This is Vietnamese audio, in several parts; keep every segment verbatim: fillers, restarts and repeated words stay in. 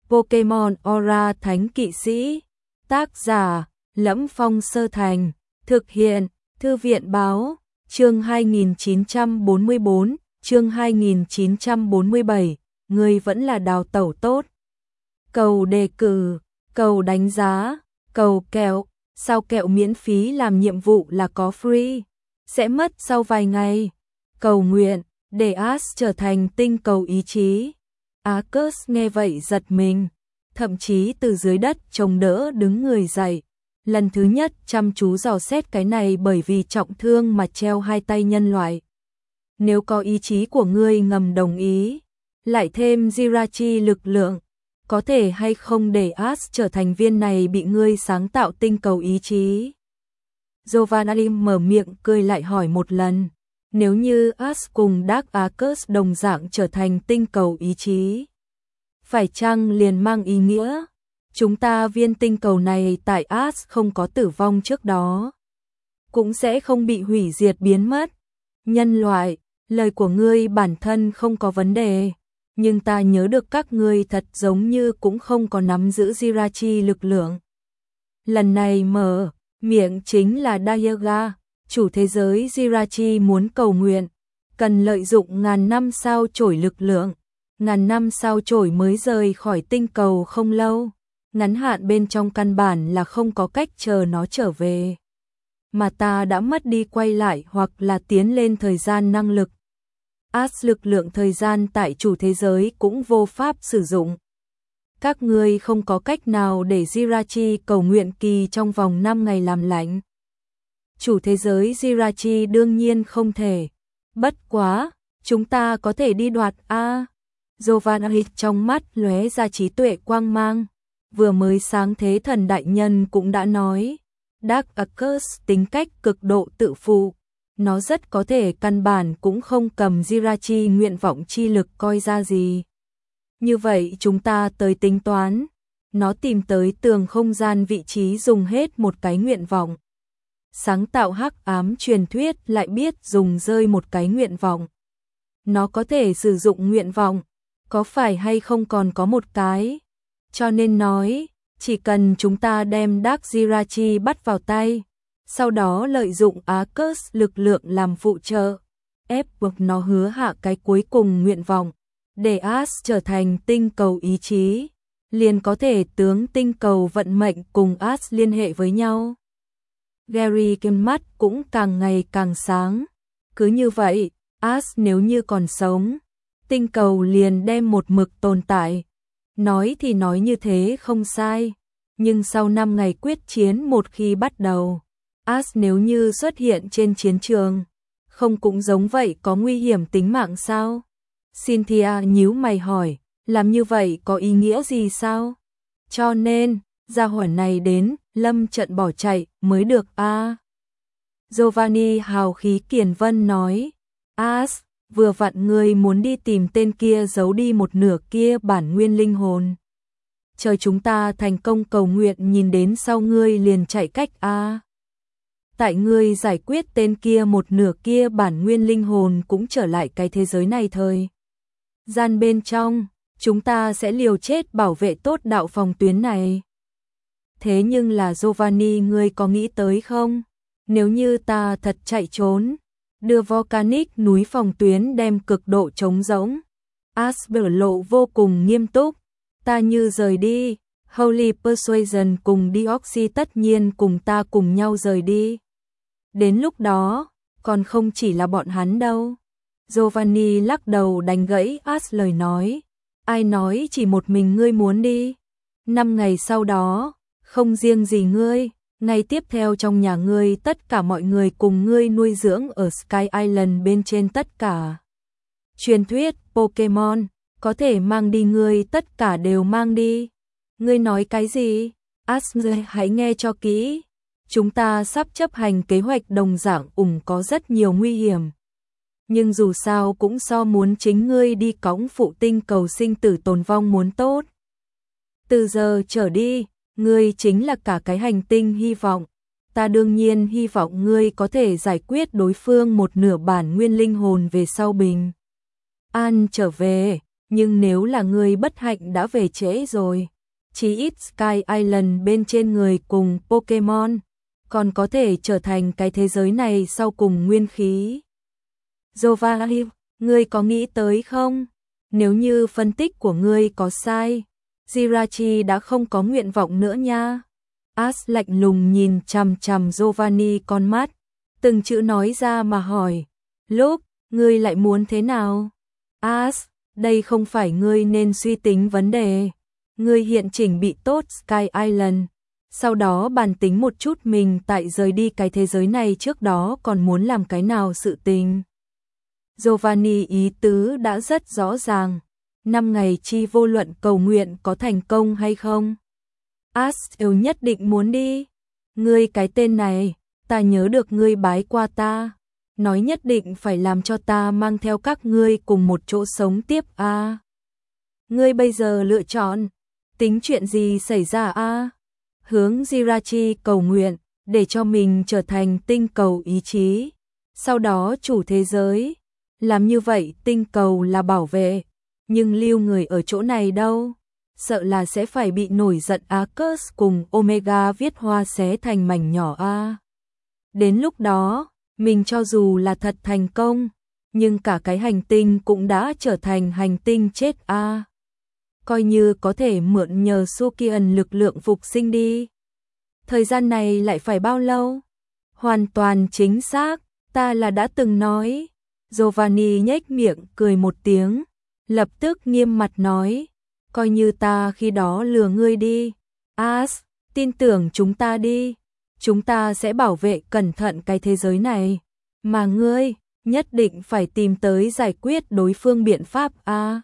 Pokemon Aura Thánh Kỵ Sĩ. Tác giả: Lẫm Phong Sơ Thành. Thực hiện: Thư viện Báo. Chương hai nghìn chín trăm bốn mươi bốn, chương hai nghìn chín trăm bốn mươi bảy, ngươi vẫn là đào tẩu tốt. Cầu đề cử, cầu đánh giá, cầu kẹo, sao kẹo miễn phí làm nhiệm vụ là có free, sẽ mất sau vài ngày. Cầu nguyện, để Ash trở thành tinh cầu ý chí. Arceus nghe vậy giật mình, thậm chí từ dưới đất chống đỡ đứng người dậy. Lần thứ nhất chăm chú dò xét cái này bởi vì trọng thương mà treo hai tay nhân loại. Nếu có ý chí của ngươi ngầm đồng ý, lại thêm Jirachi lực lượng, có thể hay không để Ash trở thành viên này bị ngươi sáng tạo tinh cầu ý chí? Giovanni mở miệng cười lại hỏi một lần, nếu như Ash cùng Dark Arceus đồng dạng trở thành tinh cầu ý chí, phải chăng liền mang ý nghĩa chúng ta viên tinh cầu này tại Ash không có tử vong trước đó, cũng sẽ không bị hủy diệt biến mất? Nhân loại, lời của ngươi bản thân không có vấn đề, nhưng ta nhớ được các ngươi thật giống như cũng không có nắm giữ Jirachi lực lượng. Lần này mở miệng chính là Dialga, chủ thế giới Jirachi muốn cầu nguyện, cần lợi dụng ngàn năm sao chổi lực lượng. Ngàn năm sao chổi mới rời khỏi tinh cầu không lâu, ngắn hạn bên trong căn bản là không có cách chờ nó trở về. Mà ta đã mất đi quay lại hoặc là tiến lên thời gian năng lực. Ash lực lượng thời gian tại chủ thế giới cũng vô pháp sử dụng. Các ngươi không có cách nào để Jirachi cầu nguyện kỳ trong vòng năm ngày làm lạnh. Chủ thế giới Jirachi đương nhiên không thể. Bất quá, chúng ta có thể đi đoạt a. Giovanni trong mắt lóe ra trí tuệ quang mang, vừa mới sáng thế thần đại nhân cũng đã nói, Dark Arceus tính cách cực độ tự phụ, nó rất có thể căn bản cũng không cầm Jirachi nguyện vọng chi lực coi ra gì. Như vậy chúng ta tới tính toán, nó tìm tới tường không gian vị trí dùng hết một cái nguyện vọng. Sáng tạo hắc ám truyền thuyết lại biết dùng rơi một cái nguyện vọng. Nó có thể sử dụng nguyện vọng, có phải hay không còn có một cái? Cho nên nói, chỉ cần chúng ta đem Dark Jirachi bắt vào tay, sau đó lợi dụng Arceus lực lượng làm phụ trợ, ép buộc nó hứa hạ cái cuối cùng nguyện vọng, để Ash trở thành tinh cầu ý chí, liền có thể tướng tinh cầu vận mệnh cùng Ash liên hệ với nhau. Gary Kim mắt cũng càng ngày càng sáng. Cứ như vậy, Ash nếu như còn sống, tinh cầu liền đem một mực tồn tại. Nói thì nói như thế không sai, nhưng sau năm ngày quyết chiến một khi bắt đầu, Ash nếu như xuất hiện trên chiến trường, không cũng giống vậy có nguy hiểm tính mạng sao? Cynthia nhíu mày hỏi, làm như vậy có ý nghĩa gì sao? Cho nên, gia hỏa này đến, lâm trận bỏ chạy mới được a. À. Giovanni hào khí kiền vân nói, Ash, vừa vặn ngươi muốn đi tìm tên kia giấu đi một nửa kia bản nguyên linh hồn. Chờ chúng ta thành công cầu nguyện nhìn đến sau ngươi liền chạy cách a. À. Tại ngươi giải quyết tên kia một nửa kia bản nguyên linh hồn cũng trở lại cái thế giới này thời gian bên trong, chúng ta sẽ liều chết bảo vệ tốt đạo phòng tuyến này. Thế nhưng là Giovanni, ngươi có nghĩ tới không? Nếu như ta thật chạy trốn, đưa Volcanic núi phòng tuyến đem cực độ trống rỗng. Ash biểu lộ vô cùng nghiêm túc. Ta như rời đi, Holy Persuasion cùng Deoxy tất nhiên cùng ta cùng nhau rời đi. Đến lúc đó, còn không chỉ là bọn hắn đâu. Giovanni lắc đầu đánh gãy Ash lời nói. Ai nói chỉ một mình ngươi muốn đi? Năm ngày sau đó, không riêng gì ngươi, ngày tiếp theo trong nhà ngươi tất cả mọi người cùng ngươi nuôi dưỡng ở Sky Island bên trên tất cả truyền thuyết Pokemon, có thể mang đi ngươi tất cả đều mang đi. Ngươi nói cái gì? Ash, hãy nghe cho kỹ. Chúng ta sắp chấp hành kế hoạch đồng dạng ủng có rất nhiều nguy hiểm. Nhưng dù sao cũng so muốn chính ngươi đi cõng phụ tinh cầu sinh tử tồn vong muốn tốt. Từ giờ trở đi, ngươi chính là cả cái hành tinh hy vọng. Ta đương nhiên hy vọng ngươi có thể giải quyết đối phương một nửa bản nguyên linh hồn về sau bình an trở về. nhưng nếu là ngươi bất hạnh đã về trễ rồi, chí ít Sky Island bên trên người cùng Pokemon, còn có thể trở thành cái thế giới này sau cùng nguyên khí. Giovanni, ngươi có nghĩ tới không? Nếu như phân tích của ngươi có sai, Jirachi đã không có nguyện vọng nữa nha. Ash lạnh lùng nhìn chằm chằm Giovanni con mắt, từng chữ nói ra mà hỏi, lúc, ngươi lại muốn thế nào? Ash, đây không phải ngươi nên suy tính vấn đề. Ngươi hiện chỉnh bị tốt Sky Island, sau đó bàn tính một chút mình tại rời đi cái thế giới này trước đó còn muốn làm cái nào sự tình. Giovanni ý tứ đã rất rõ ràng, năm ngày chi vô luận cầu nguyện có thành công hay không. Ash yêu nhất định muốn đi. Ngươi cái tên này, ta nhớ được ngươi bái qua ta, nói nhất định phải làm cho ta mang theo các ngươi cùng một chỗ sống tiếp a. À. Ngươi bây giờ lựa chọn, tính chuyện gì xảy ra a? À? Hướng Jirachi cầu nguyện, để cho mình trở thành tinh cầu ý chí, sau đó chủ thế giới. Làm như vậy tinh cầu là bảo vệ, nhưng lưu người ở chỗ này đâu? Sợ là sẽ phải bị nổi giận Arcus cùng Omega viết hoa xé thành mảnh nhỏ a. À. Đến lúc đó, mình cho dù là thật thành công, nhưng cả cái hành tinh cũng đã trở thành hành tinh chết a. À. Coi như có thể mượn nhờ Sukian lực lượng phục sinh đi. Thời gian này lại phải bao lâu? Hoàn toàn chính xác, ta là đã từng nói. Giovanni nhếch miệng cười một tiếng, lập tức nghiêm mặt nói, coi như ta khi đó lừa ngươi đi. Ash, tin tưởng chúng ta đi, chúng ta sẽ bảo vệ cẩn thận cái thế giới này, mà ngươi nhất định phải tìm tới giải quyết đối phương biện pháp a.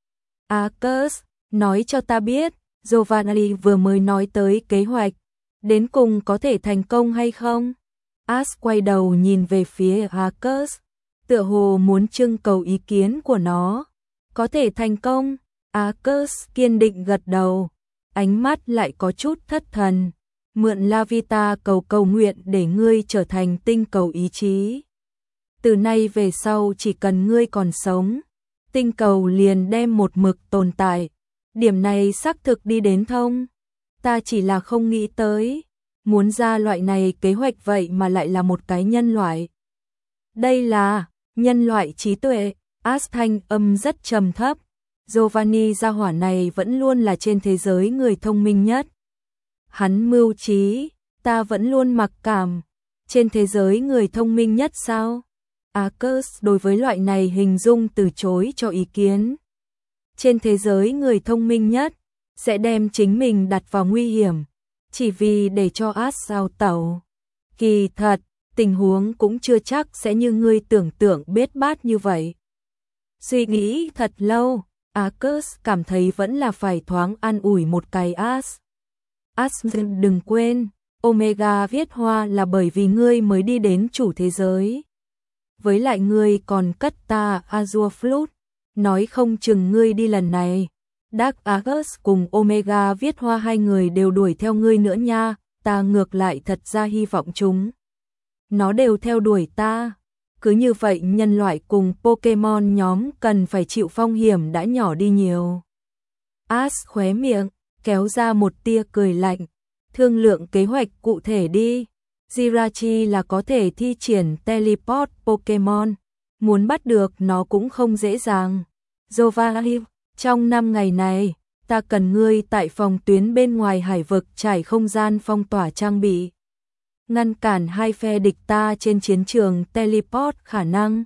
Arcus, nói cho ta biết, Giovanni vừa mới nói tới kế hoạch, đến cùng có thể thành công hay không? Ash quay đầu nhìn về phía Arcus, tựa hồ muốn trưng cầu ý kiến của nó. Có thể thành công? Arcus kiên định gật đầu, ánh mắt lại có chút thất thần. Mượn Lavita cầu cầu nguyện để ngươi trở thành tinh cầu ý chí. Từ nay về sau chỉ cần ngươi còn sống, tinh cầu liền đem một mực tồn tại. Điểm này xác thực đi đến thông. Ta chỉ là không nghĩ tới, muốn ra loại này kế hoạch vậy mà lại là một cái nhân loại. Đây là nhân loại trí tuệ. Ash thanh âm rất trầm thấp. Giovanni gia hỏa này vẫn luôn là trên thế giới người thông minh nhất. Hắn mưu trí, ta vẫn luôn mặc cảm. Trên thế giới người thông minh nhất sao? Arcus đối với loại này hình dung từ chối cho ý kiến. Trên thế giới người thông minh nhất sẽ đem chính mình đặt vào nguy hiểm, chỉ vì để cho Ash sao tẩu. Kỳ thật, tình huống cũng chưa chắc sẽ như ngươi tưởng tượng bết bát như vậy. Suy nghĩ thật lâu, Arcus cảm thấy vẫn là phải thoáng an ủi một cái Ash. Ash, đừng quên, Omega viết hoa là bởi vì ngươi mới đi đến chủ thế giới. Với lại ngươi còn cất ta Azure Flute, nói không chừng ngươi đi lần này. Dark Argus cùng Omega viết hoa hai người đều đuổi theo ngươi nữa nha, ta ngược lại thật ra hy vọng chúng. Nó đều theo đuổi ta. Cứ như vậy nhân loại cùng Pokemon nhóm cần phải chịu phong hiểm đã nhỏ đi nhiều. Ash khóe miệng, kéo ra một tia cười lạnh. Thương lượng kế hoạch cụ thể đi. Jirachi là có thể thi triển teleport Pokemon. Muốn bắt được nó cũng không dễ dàng. Giovanni, trong năm ngày này, ta cần ngươi tại phòng tuyến bên ngoài hải vực trải không gian phong tỏa trang bị. Ngăn cản hai phe địch ta trên chiến trường teleport khả năng.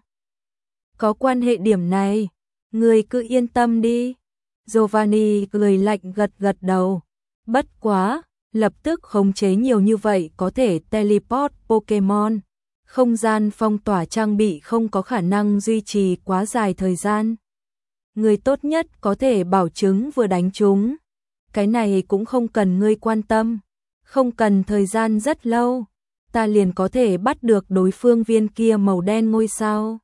Có quan hệ điểm này, ngươi cứ yên tâm đi. Giovanni cười lạnh gật gật đầu. Bất quá, lập tức khống chế nhiều như vậy có thể teleport Pokemon. Không gian phong tỏa trang bị không có khả năng duy trì quá dài thời gian. Ngươi tốt nhất có thể bảo chứng vừa đánh chúng. Cái này cũng không cần ngươi quan tâm. Không cần thời gian rất lâu. Ta liền có thể bắt được đối phương viên kia màu đen ngôi sao.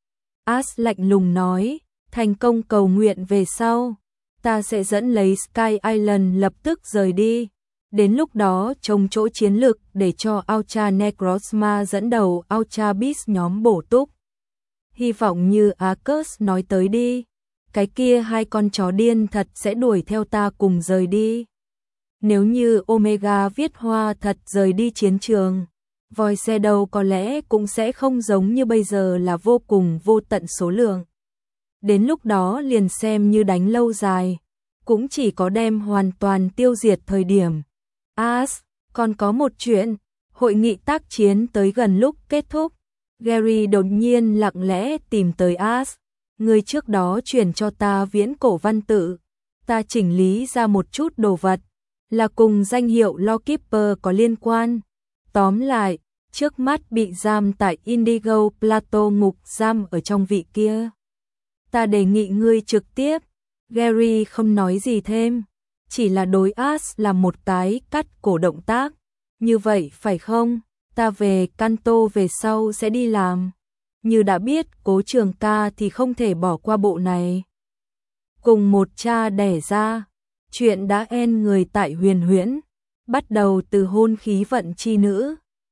Ash lạnh lùng nói, thành công cầu nguyện về sau, ta sẽ dẫn lấy Sky Island lập tức rời đi. Đến lúc đó trông chỗ chiến lược để cho Ultra Necrozma dẫn đầu Ultra Beast nhóm bổ túc. Hy vọng như Arcus nói tới đi. cái kia hai con chó điên thật sẽ đuổi theo ta cùng rời đi. Nếu như Omega viết hoa thật rời đi chiến trường, Void Shadow có lẽ cũng sẽ không giống như bây giờ là vô cùng vô tận số lượng. Đến lúc đó liền xem như đánh lâu dài, cũng chỉ có đem hoàn toàn tiêu diệt thời điểm. As, còn có một chuyện, hội nghị tác chiến tới gần lúc kết thúc, Gary đột nhiên lặng lẽ tìm tới As. Người trước đó chuyển cho ta viễn cổ văn tự, ta chỉnh lý ra một chút đồ vật, là cùng danh hiệu Lawkeeper có liên quan. Tóm lại, trước mắt bị giam tại Indigo Plateau ngục giam ở trong vị kia. Ta đề nghị ngươi trực tiếp. Gary không nói gì thêm, chỉ là đối As là một cái cắt cổ động tác. Như vậy phải không? Ta về Kanto về sau sẽ đi làm. Như đã biết Cố Trường Ca thì không thể bỏ qua bộ này. Cùng một cha đẻ ra, chuyện đã end người tại Huyền Huyễn, bắt đầu từ hôn khí vận chi nữ.